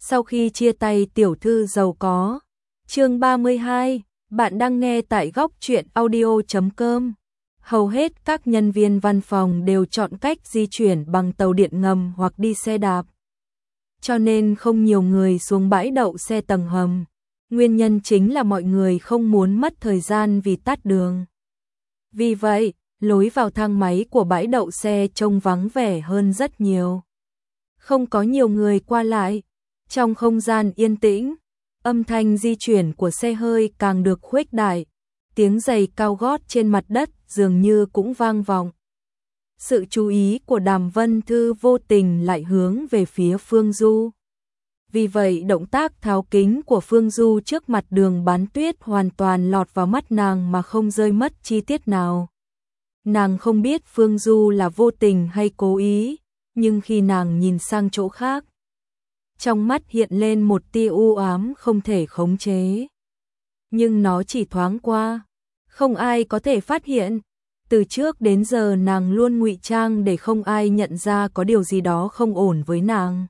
Sau khi chia tay tiểu thư giàu có. Chương 32, bạn đang nghe tại góc truyện audio.com. Hầu hết các nhân viên văn phòng đều chọn cách di chuyển bằng tàu điện ngầm hoặc đi xe đạp. Cho nên không nhiều người xuống bãi đậu xe tầng hầm. Nguyên nhân chính là mọi người không muốn mất thời gian vì tắt đường. Vì vậy, lối vào thang máy của bãi đậu xe trông vắng vẻ hơn rất nhiều. Không có nhiều người qua lại. Trong không gian yên tĩnh, âm thanh di chuyển của xe hơi càng được khuếch đại. Tiếng giày cao gót trên mặt đất dường như cũng vang vọng. Sự chú ý của Đàm Vân Thư vô tình lại hướng về phía Phương Du. Vì vậy động tác tháo kính của Phương Du trước mặt Đường Bán Tuyết hoàn toàn lọt vào mắt nàng mà không rơi mất chi tiết nào. Nàng không biết Phương Du là vô tình hay cố ý, nhưng khi nàng nhìn sang chỗ khác, trong mắt hiện lên một tia u ám không thể khống chế. Nhưng nó chỉ thoáng qua, không ai có thể phát hiện. Từ trước đến giờ nàng luôn ngụy trang để không ai nhận ra có điều gì đó không ổn với nàng.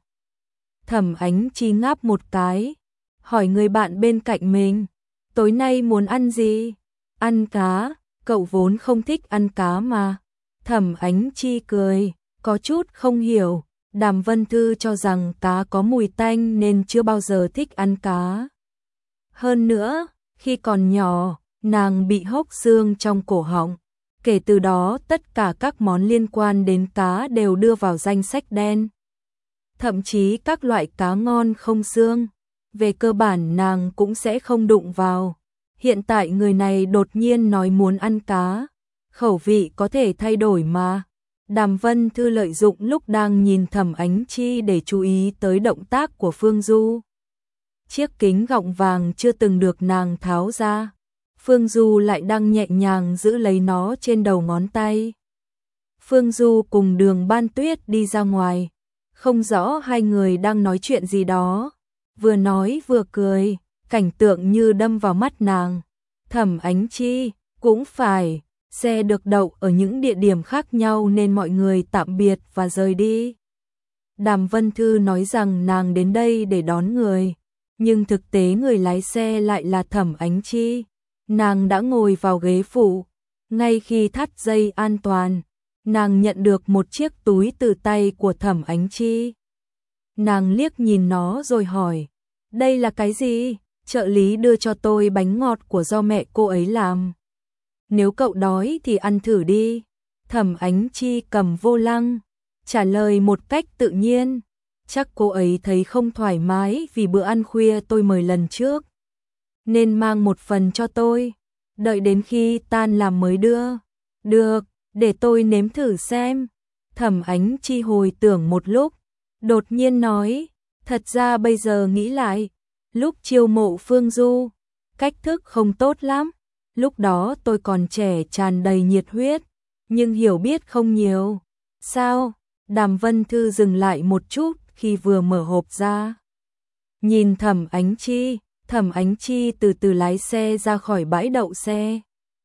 Thẩm Ánh Chi ngáp một cái, hỏi người bạn bên cạnh mình, tối nay muốn ăn gì? Ăn cá, cậu vốn không thích ăn cá mà. Thẩm Ánh Chi cười, có chút không hiểu. Đàm Vân Thư cho rằng cá có mùi tanh nên chưa bao giờ thích ăn cá. Hơn nữa, khi còn nhỏ, nàng bị hốc xương trong cổ họng. Kể từ đó tất cả các món liên quan đến cá đều đưa vào danh sách đen. Thậm chí các loại cá ngon không xương, về cơ bản nàng cũng sẽ không đụng vào. Hiện tại người này đột nhiên nói muốn ăn cá, khẩu vị có thể thay đổi mà. Đàm Vân Thư lợi dụng lúc đang nhìn Thẩm Ánh Chi để chú ý tới động tác của Phương Du. Chiếc kính gọng vàng chưa từng được nàng tháo ra, Phương Du lại đang nhẹ nhàng giữ lấy nó trên đầu ngón tay. Phương Du cùng Đường Ban Tuyết đi ra ngoài, không rõ hai người đang nói chuyện gì đó, vừa nói vừa cười, cảnh tượng như đâm vào mắt nàng. Thẩm Ánh Chi, cũng phải, xe được đậu ở những địa điểm khác nhau nên mọi người tạm biệt và rời đi. Đàm Vân Thư nói rằng nàng đến đây để đón người, nhưng thực tế người lái xe lại là Thẩm Ánh Chi. Nàng đã ngồi vào ghế phụ, ngay khi thắt dây an toàn, nàng nhận được một chiếc túi từ tay của Thẩm Ánh Chi. Nàng liếc nhìn nó rồi hỏi, đây là cái gì? Trợ lý đưa cho tôi bánh ngọt của do mẹ cô ấy làm. Nếu cậu đói thì ăn thử đi. Thẩm Ánh Chi cầm vô lăng, trả lời một cách tự nhiên. Chắc cô ấy thấy không thoải mái vì bữa ăn khuya tôi mời lần trước, nên mang một phần cho tôi, đợi đến khi tan làm mới đưa. Được, để tôi nếm thử xem. Thẩm Ánh Chi hồi tưởng một lúc, đột nhiên nói, thật ra bây giờ nghĩ lại, lúc chiêu mộ Phương Du, cách thức không tốt lắm. Lúc đó tôi còn trẻ tràn đầy nhiệt huyết, nhưng hiểu biết không nhiều. Sao? Đàm Vân Thư dừng lại một chút khi vừa mở hộp ra. Nhìn Thẩm Ánh Chi, Thẩm Ánh Chi từ từ lái xe ra khỏi bãi đậu xe.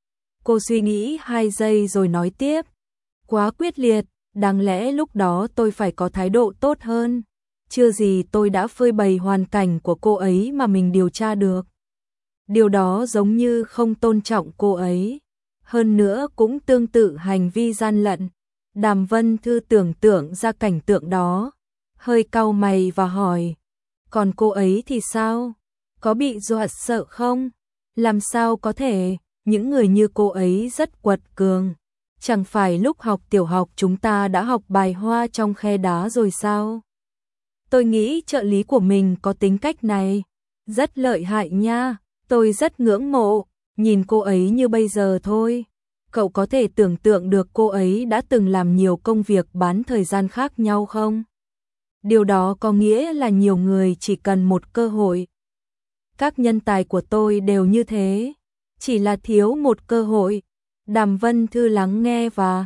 Cô suy nghĩ 2 giây rồi nói tiếp. Quá quyết liệt, đáng lẽ lúc đó tôi phải có thái độ tốt hơn. Chưa gì tôi đã phơi bày hoàn cảnh của cô ấy mà mình điều tra được. Điều đó giống như không tôn trọng cô ấy. Hơn nữa cũng tương tự hành vi gian lận. Đàm Vân Thư tưởng tượng ra cảnh tượng đó, hơi cau mày và hỏi, còn cô ấy thì sao? Có bị dọa sợ không? Làm sao có thể, những người như cô ấy rất quật cường. Chẳng phải lúc học tiểu học chúng ta đã học bài hoa trong khe đá rồi sao? Tôi nghĩ trợ lý của mình có tính cách này, rất lợi hại nha, tôi rất ngưỡng mộ, nhìn cô ấy như bây giờ thôi. Cậu có thể tưởng tượng được cô ấy đã từng làm nhiều công việc bán thời gian khác nhau không? Điều đó có nghĩa là nhiều người chỉ cần một cơ hội. Các nhân tài của tôi đều như thế, chỉ là thiếu một cơ hội. Đàm Vân Thư lắng nghe và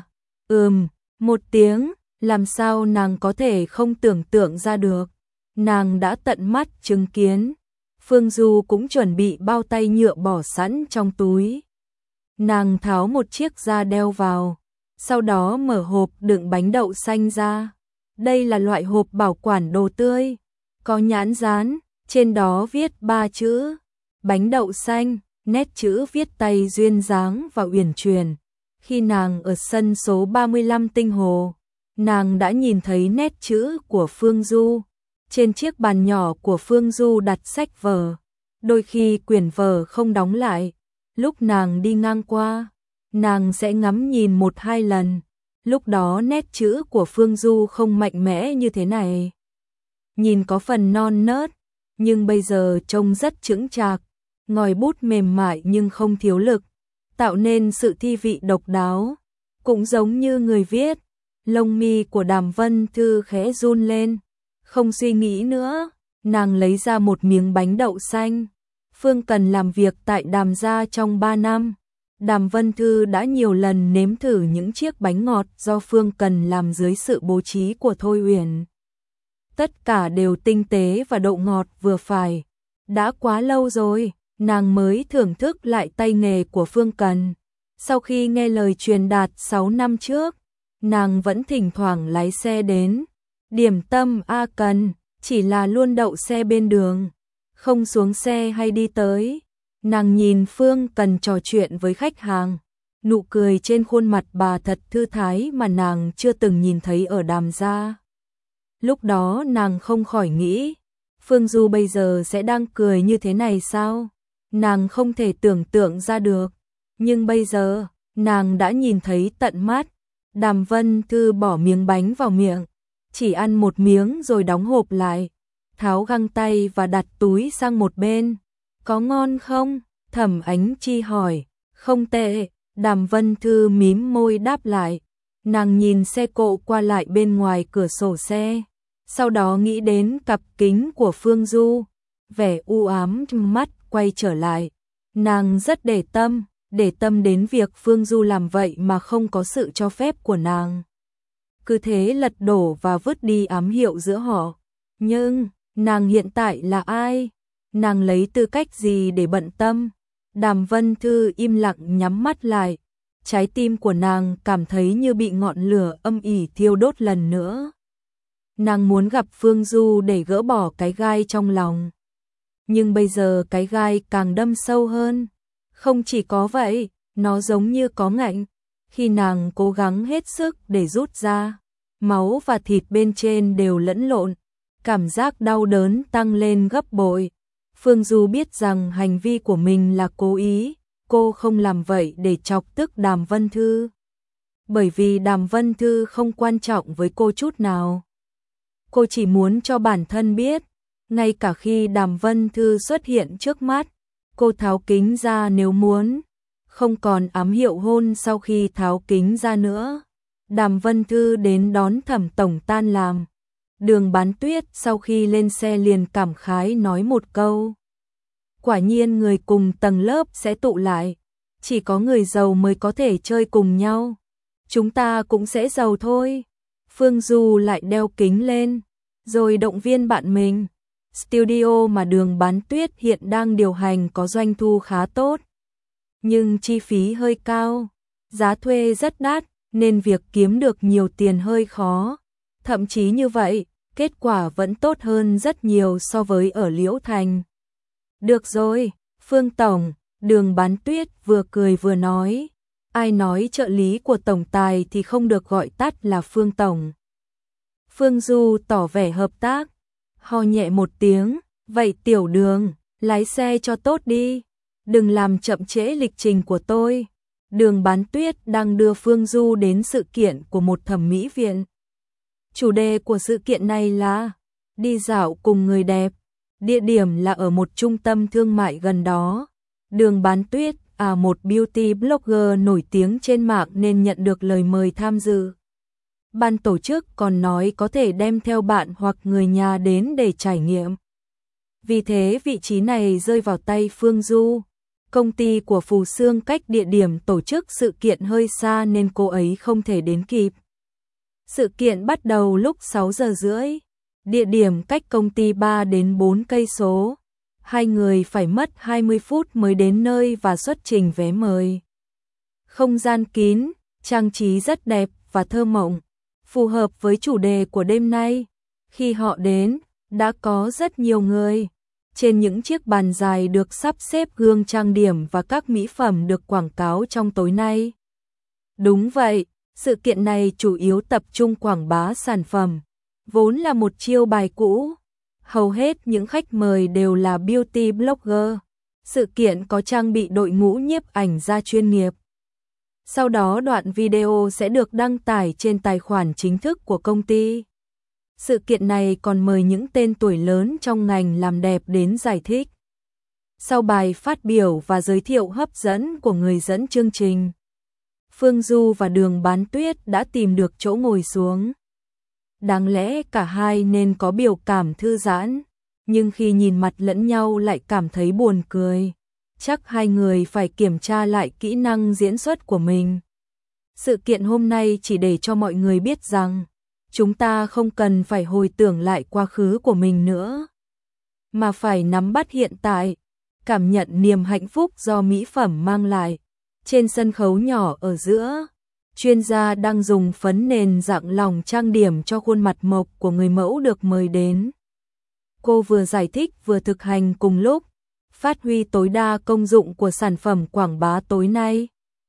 một tiếng, làm sao nàng có thể không tưởng tượng ra được. Nàng đã tận mắt chứng kiến. Phương Du cũng chuẩn bị bao tay nhựa bỏ sẵn trong túi. Nàng tháo một chiếc ra đeo vào, sau đó mở hộp đựng bánh đậu xanh ra. Đây là loại hộp bảo quản đồ tươi. có nhãn dán, trên đó viết 3 chữ, bánh đậu xanh, nét chữ viết tay duyên dáng và uyển chuyển. Khi nàng ở sân số 35 Tinh Hồ, nàng đã nhìn thấy nét chữ của Phương Du. Trên chiếc bàn nhỏ của Phương Du đặt sách vở, đôi khi quyển vở không đóng lại. Lúc nàng đi ngang qua, nàng sẽ ngắm nhìn 1-2 lần. Lúc đó nét chữ của Phương Du không mạnh mẽ như thế này. Nhìn có phần non nớt, nhưng bây giờ trông rất chững chạc, ngòi bút mềm mại nhưng không thiếu lực, tạo nên sự thi vị độc đáo. Cũng giống như người viết, lông mi của Đàm Vân Thư khẽ run lên, không suy nghĩ nữa, nàng lấy ra một miếng bánh đậu xanh. Phương Cần làm việc tại Đàm gia trong 3 năm. Đàm Vân Thư đã nhiều lần nếm thử những chiếc bánh ngọt do Phương Cần làm dưới sự bố trí của Thôi Uyển. Tất cả đều tinh tế và độ ngọt vừa phải. Đã quá lâu rồi, nàng mới thưởng thức lại tay nghề của Phương Cần. Sau khi nghe lời truyền đạt 6 năm trước, nàng vẫn thỉnh thoảng lái xe đến điểm tâm A Cần, chỉ là luôn đậu xe bên đường, không xuống xe hay đi tới. Nàng nhìn Phương Cần trò chuyện với khách hàng, nụ cười trên khuôn mặt bà thật thư thái mà nàng chưa từng nhìn thấy ở Đàm gia. Lúc đó nàng không khỏi nghĩ, Phương Du bây giờ sẽ đang cười như thế này sao? Nàng không thể tưởng tượng ra được, nhưng bây giờ, nàng đã nhìn thấy tận mắt. Đàm Vân Thư bỏ miếng bánh vào miệng, chỉ ăn một miếng rồi đóng hộp lại, tháo găng tay và đặt túi sang một bên. Có ngon không? Thẩm Ánh Chi hỏi. Không tệ, Đàm Vân Thư mím môi đáp lại. Nàng nhìn xe cộ qua lại bên ngoài cửa sổ xe, sau đó nghĩ đến cặp kính của Phương Du, vẻ u ám trong mắt quay trở lại. Nàng rất để tâm đến việc Phương Du làm vậy mà không có sự cho phép của nàng. Cứ thế lật đổ và vứt đi ám hiệu giữa họ. Nhưng, nàng hiện tại là ai? Nàng lấy tư cách gì để bận tâm? Đàm Vân Thư im lặng nhắm mắt lại. Trái tim của nàng cảm thấy như bị ngọn lửa âm ỉ thiêu đốt lần nữa. Nàng muốn gặp Phương Du để gỡ bỏ cái gai trong lòng. Nhưng bây giờ cái gai càng đâm sâu hơn. Không chỉ có vậy, nó giống như có ngạnh. Khi nàng cố gắng hết sức để rút ra, máu và thịt bên trên đều lẫn lộn. Cảm giác đau đớn tăng lên gấp bội. Phương Du biết rằng hành vi của mình là cố ý, cô không làm vậy để chọc tức Đàm Vân Thư. Bởi vì Đàm Vân Thư không quan trọng với cô chút nào. Cô chỉ muốn cho bản thân biết, ngay cả khi Đàm Vân Thư xuất hiện trước mắt, cô tháo kính ra nếu muốn, không còn ám hiệu hôn sau khi tháo kính ra nữa. Đàm Vân Thư đến đón Thẩm tổng tan làm. Đường Bán Tuyết sau khi lên xe liền cảm khái nói một câu. Quả nhiên người cùng tầng lớp sẽ tụ lại, chỉ có người giàu mới có thể chơi cùng nhau. Chúng ta cũng sẽ giàu thôi. Phương Du lại đeo kính lên, rồi động viên bạn mình. Studio mà Đường Bán Tuyết hiện đang điều hành có doanh thu khá tốt, nhưng chi phí hơi cao, giá thuê rất đắt, nên việc kiếm được nhiều tiền hơi khó. Thậm chí như vậy, kết quả vẫn tốt hơn rất nhiều so với ở Liễu Thành. Được rồi, Phương Tổng, Đường Bán Tuyết vừa cười vừa nói. Ai nói trợ lý của tổng tài thì không được gọi tắt là Phương Tổng. Phương Du tỏ vẻ hợp tác, ho nhẹ một tiếng, vậy Tiểu Đường, lái xe cho tốt đi, đừng làm chậm trễ lịch trình của tôi. Đường Bán Tuyết đang đưa Phương Du đến sự kiện của một thẩm mỹ viện. Chủ đề của sự kiện này là đi dạo cùng người đẹp, địa điểm là ở một trung tâm thương mại gần đó. Đường Bán Tuyết một beauty blogger nổi tiếng trên mạng nên nhận được lời mời tham dự. Ban tổ chức còn nói có thể đem theo bạn hoặc người nhà đến để trải nghiệm. Vì thế vị trí này rơi vào tay Phương Du. Công ty của Phù Sương cách địa điểm tổ chức sự kiện hơi xa nên cô ấy không thể đến kịp. Sự kiện bắt đầu lúc 6 giờ rưỡi. Địa điểm cách công ty 3 đến 4 cây số. Hai người phải mất 20 phút mới đến nơi và xuất trình vé mời. Không gian kín, trang trí rất đẹp và thơ mộng, phù hợp với chủ đề của đêm nay. Khi họ đến, đã có rất nhiều người. Trên những chiếc bàn dài được sắp xếp gương trang điểm và các mỹ phẩm được quảng cáo trong tối nay. Đúng vậy, sự kiện này chủ yếu tập trung quảng bá sản phẩm, vốn là một chiêu bài cũ. Hầu hết những khách mời đều là beauty blogger. Sự kiện có trang bị đội ngũ nhiếp ảnh gia chuyên nghiệp. Sau đó đoạn video sẽ được đăng tải trên tài khoản chính thức của công ty. Sự kiện này còn mời những tên tuổi lớn trong ngành làm đẹp đến giải thích. Sau bài phát biểu và giới thiệu hấp dẫn của người dẫn chương trình, Phương Du và Đường Bán Tuyết đã tìm được chỗ ngồi xuống. Đáng lẽ cả hai nên có biểu cảm thư giãn, nhưng khi nhìn mặt lẫn nhau lại cảm thấy buồn cười. Chắc hai người phải kiểm tra lại kỹ năng diễn xuất của mình. Sự kiện hôm nay chỉ để cho mọi người biết rằng chúng ta không cần phải hồi tưởng lại quá khứ của mình nữa, mà phải nắm bắt hiện tại, cảm nhận niềm hạnh phúc do mỹ phẩm mang lại. Trên sân khấu nhỏ ở giữa, chuyên gia đang dùng phấn nền dạng lỏng trang điểm cho khuôn mặt mộc của người mẫu được mời đến. Cô vừa giải thích vừa thực hành cùng lúc, phát huy tối đa công dụng của sản phẩm quảng bá tối nay.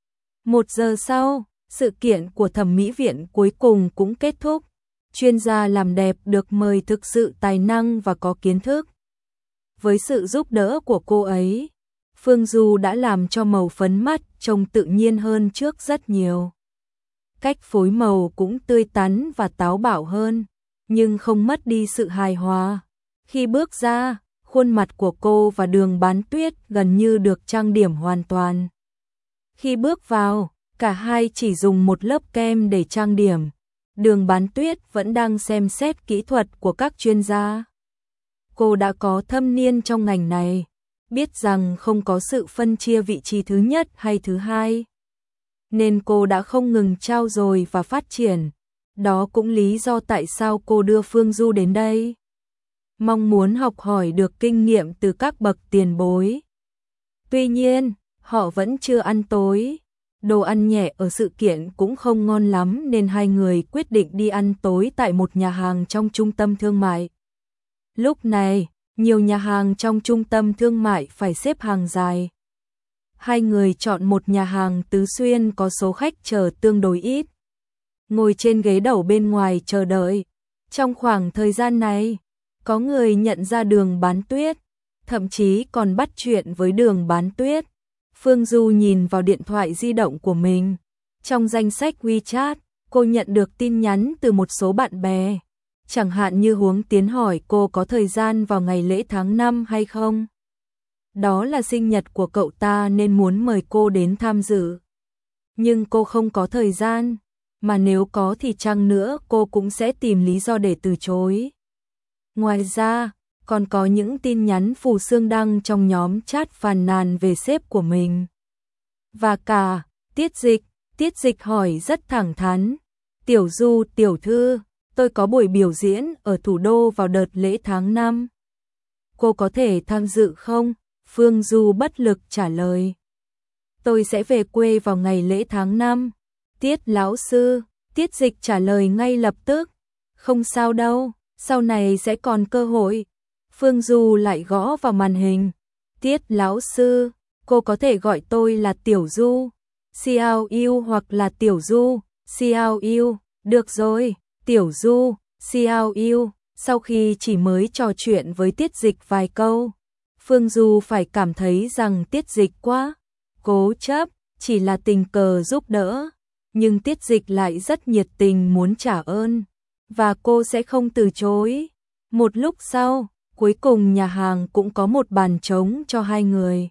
1 giờ sau, sự kiện của thẩm mỹ viện cuối cùng cũng kết thúc. Chuyên gia làm đẹp được mời thực sự tài năng và có kiến thức. Với sự giúp đỡ của cô ấy, Phương Du đã làm cho màu phấn mắt trông tự nhiên hơn trước rất nhiều. Cách phối màu cũng tươi tắn và táo bạo hơn, nhưng không mất đi sự hài hòa. Khi bước ra, khuôn mặt của cô và Đường Bán Tuyết gần như được trang điểm hoàn toàn. Khi bước vào, cả hai chỉ dùng một lớp kem để trang điểm. Đường Bán Tuyết vẫn đang xem xét kỹ thuật của các chuyên gia. Cô đã có thâm niên trong ngành này, biết rằng không có sự phân chia vị trí thứ nhất hay thứ hai, nên cô đã không ngừng trau dồi và phát triển. Đó cũng lý do tại sao cô đưa Phương Du đến đây, mong muốn học hỏi được kinh nghiệm từ các bậc tiền bối. Tuy nhiên, họ vẫn chưa ăn tối. Đồ ăn nhẹ ở sự kiện cũng không ngon lắm nên hai người quyết định đi ăn tối tại một nhà hàng trong trung tâm thương mại. Lúc này, nhiều nhà hàng trong trung tâm thương mại phải xếp hàng dài. Hai người chọn một nhà hàng Tứ Xuyên có số khách chờ tương đối ít. Ngồi trên ghế đầu bên ngoài chờ đợi. Trong khoảng thời gian này, có người nhận ra Đường Bán Tuyết, thậm chí còn bắt chuyện với Đường Bán Tuyết. Phương Du nhìn vào điện thoại di động của mình. Trong danh sách WeChat, cô nhận được tin nhắn từ một số bạn bè. Chẳng hạn như Huống Tiến hỏi cô có thời gian vào ngày lễ tháng 5 hay không. Đó là sinh nhật của cậu ta nên muốn mời cô đến tham dự. Nhưng cô không có thời gian, mà nếu có thì chăng nữa cô cũng sẽ tìm lý do để từ chối. Ngoài ra, còn có những tin nhắn Phù Sương đăng trong nhóm chat phàn nàn về sếp của mình. Và cả, Tiết Dịch hỏi rất thẳng thắn. Tiểu Du tiểu thư, tôi có buổi biểu diễn ở thủ đô vào đợt lễ tháng 5. Cô có thể tham dự không? Phương Du bất lực trả lời. Tôi sẽ về quê vào ngày lễ tháng 5. Tiết lão sư, Tiết Dịch trả lời ngay lập tức. Không sao đâu, sau này sẽ còn cơ hội. Phương Du lại gõ vào màn hình. Tiết lão sư, cô có thể gọi tôi là Tiểu Du, CLU hoặc là Tiểu Du, CLU, được rồi, Tiểu Du, CLU. Sau khi chỉ mới trò chuyện với Tiết Dịch vài câu, Phương Du phải cảm thấy rằng Tiết Dịch quá cố chấp, chỉ là tình cờ giúp đỡ, nhưng Tiết Dịch lại rất nhiệt tình muốn trả ơn, và cô sẽ không từ chối. Một lúc sau, cuối cùng nhà hàng cũng có một bàn trống cho hai người.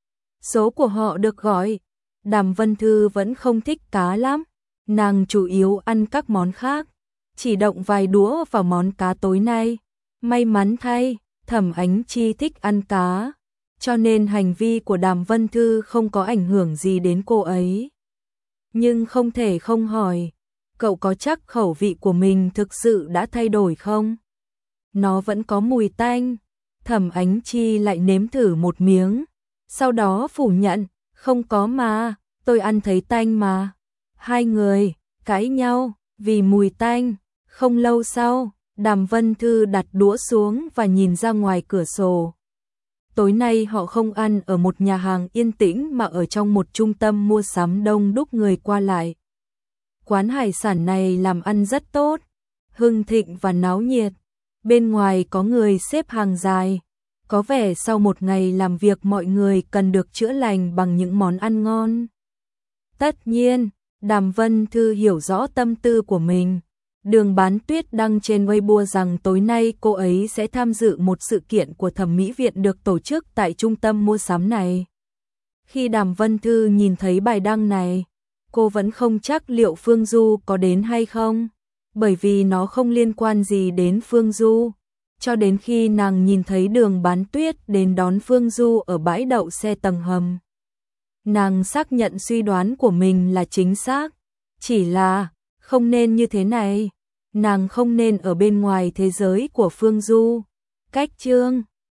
Số của họ được gọi. Đàm Vân Thư vẫn không thích cá lắm, nàng chủ yếu ăn các món khác, chỉ động vài đũa vào món cá tối nay. May mắn thay, Thẩm Ánh Chi thích ăn cá, cho nên hành vi của Đàm Vân Thư không có ảnh hưởng gì đến cô ấy. Nhưng không thể không hỏi, cậu có chắc khẩu vị của mình thực sự đã thay đổi không? Nó vẫn có mùi tanh. Thẩm Ánh Chi lại nếm thử một miếng, sau đó phủ nhận, không có mà, tôi ăn thấy tanh mà. Hai người cãi nhau vì mùi tanh. Không lâu sau, Đàm Vân Thư đặt đũa xuống và nhìn ra ngoài cửa sổ. Tối nay họ không ăn ở một nhà hàng yên tĩnh mà ở trong một trung tâm mua sắm đông đúc người qua lại. Quán hải sản này làm ăn rất tốt, hưng thịnh và náo nhiệt. Bên ngoài có người xếp hàng dài. Có vẻ sau một ngày làm việc mọi người cần được chữa lành bằng những món ăn ngon. Tất nhiên, Đàm Vân Thư hiểu rõ tâm tư của mình. Đường Bán Tuyết đăng trên Weibo rằng tối nay cô ấy sẽ tham dự một sự kiện của thẩm mỹ viện được tổ chức tại trung tâm mua sắm này. Khi Đàm Vân Thư nhìn thấy bài đăng này, cô vẫn không chắc liệu Phương Du có đến hay không, bởi vì nó không liên quan gì đến Phương Du. Cho đến khi nàng nhìn thấy Đường Bán Tuyết đến đón Phương Du ở bãi đậu xe tầng hầm, nàng xác nhận suy đoán của mình là chính xác. Chỉ là, không nên như thế này. Nàng không nên ở bên ngoài thế giới của Phương Du. Cách chương